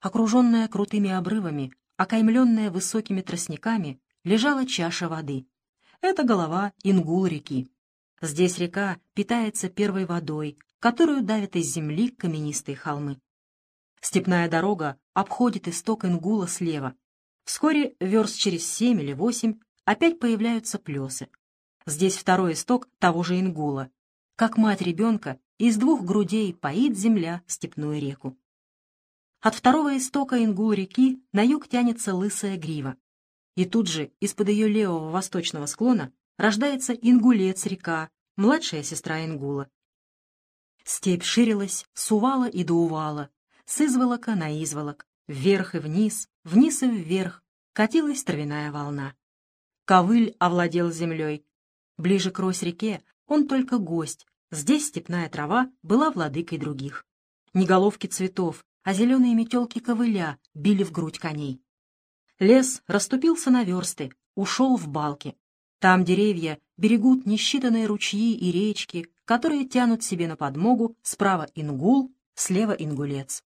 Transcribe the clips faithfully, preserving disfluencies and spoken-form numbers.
окруженная крутыми обрывами, окаймленная высокими тростниками, лежала чаша воды. Это голова Ингул-реки. Здесь река питается первой водой, которую давят из земли каменистые холмы. Степная дорога обходит исток Ингула слева. Вскоре, верст через семь или восемь, опять появляются плесы. Здесь второй исток того же Ингула. Как мать ребенка, из двух грудей поит земля степную реку. От второго истока Ингул-реки на юг тянется лысая грива. И тут же, из-под ее левого восточного склона, рождается Ингулец-река, младшая сестра Ингула. Степь ширилась с увала и до увала, с изволока на изволок, вверх и вниз, вниз и вверх, катилась травяная волна. Ковыль овладел землей. Ближе к Рось-реке он только гость, здесь степная трава была владыкой других. Не головки цветов, а зеленые метелки ковыля били в грудь коней. Лес расступился на версты, ушел в балки. Там деревья берегут несчитанные ручьи и речки, которые тянут себе на подмогу справа Ингул, слева Ингулец.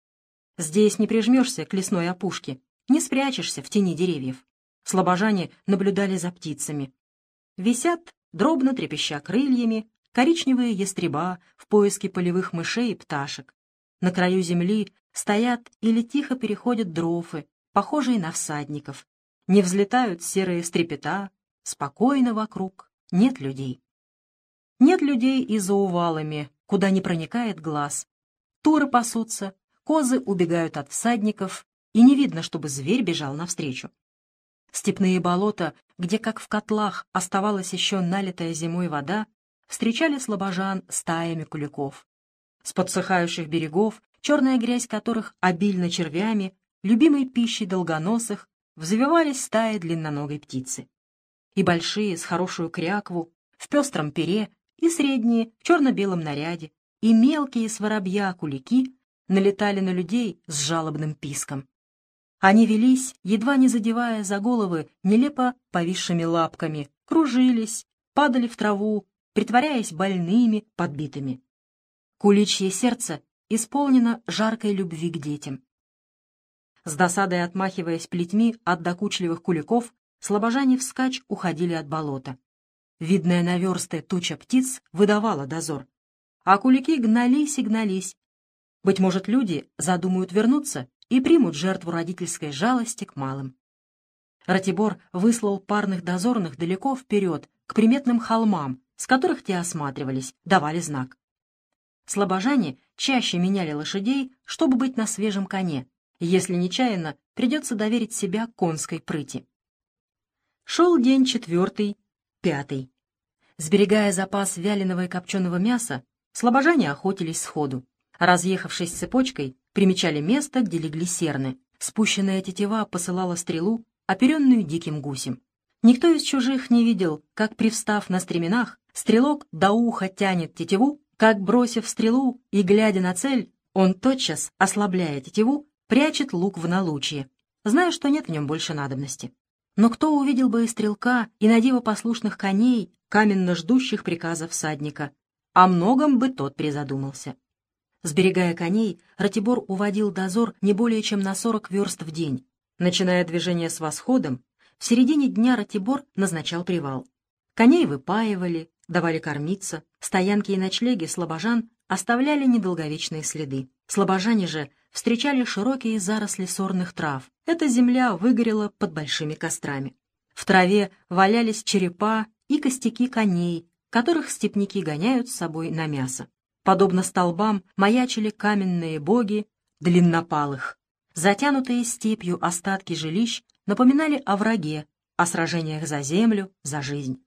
Здесь не прижмешься к лесной опушке, не спрячешься в тени деревьев. Слобожане наблюдали за птицами. Висят, дробно трепеща крыльями, коричневые ястреба в поиске полевых мышей и пташек. На краю земли стоят или тихо переходят дрофы, похожие на всадников. Не взлетают серые стрепета, спокойно вокруг, нет людей. Нет людей и за увалами, куда не проникает глаз. Туры пасутся, козы убегают от всадников, и не видно, чтобы зверь бежал навстречу. Степные болота, где, как в котлах, оставалась еще налитая зимой вода, встречали слобожан стаями куликов. С подсыхающих берегов, черная грязь которых обильна червями, любимой пищей долгоносых, взвивались стаи длинноногой птицы. И большие, с хорошую крякву, в пестром пере, и средние, в черно-белом наряде, и мелкие с воробья кулики налетали на людей с жалобным писком. Они велись, едва не задевая за головы нелепо повисшими лапками, кружились, падали в траву, притворяясь больными, подбитыми. Куличье сердце исполнено жаркой любви к детям. С досадой отмахиваясь плетьми от докучливых куликов, слобожане вскачь уходили от болота. Видная на версты туча птиц выдавала дозор, а кулики гнались и гнались. Быть может, люди задумают вернуться и примут жертву родительской жалости к малым. Ратибор выслал парных дозорных далеко вперед, к приметным холмам, с которых те осматривались, давали знак. Слобожане чаще меняли лошадей, чтобы быть на свежем коне. Если нечаянно, придется доверить себя конской прыти. Шел день четвертый, пятый. Сберегая запас вяленого и копченого мяса, слобожане охотились сходу. Разъехавшись цепочкой, примечали место, где легли серны. Спущенная тетива посылала стрелу, оперенную диким гусем. Никто из чужих не видел, как, привстав на стременах, стрелок до уха тянет тетиву, как, бросив стрелу и глядя на цель, он тотчас, ослабляя тетиву, прячет лук в налучье, зная, что нет в нем больше надобности. Но кто увидел бы и стрелка, и надиво послушных коней, каменно ждущих приказа всадника? О многом бы тот призадумался. Сберегая коней, Ратибор уводил дозор не более чем на сорок верст в день. Начиная движение с восходом, в середине дня Ратибор назначал привал. Коней выпаивали, давали кормиться, стоянки и ночлеги слобожан оставляли недолговечные следы. Слобожане же встречали широкие заросли сорных трав. Эта земля выгорела под большими кострами. В траве валялись черепа и костяки коней, которых степняки гоняют с собой на мясо. Подобно столбам маячили каменные боги длиннопалых. Затянутые степью остатки жилищ напоминали о враге, о сражениях за землю, за жизнь.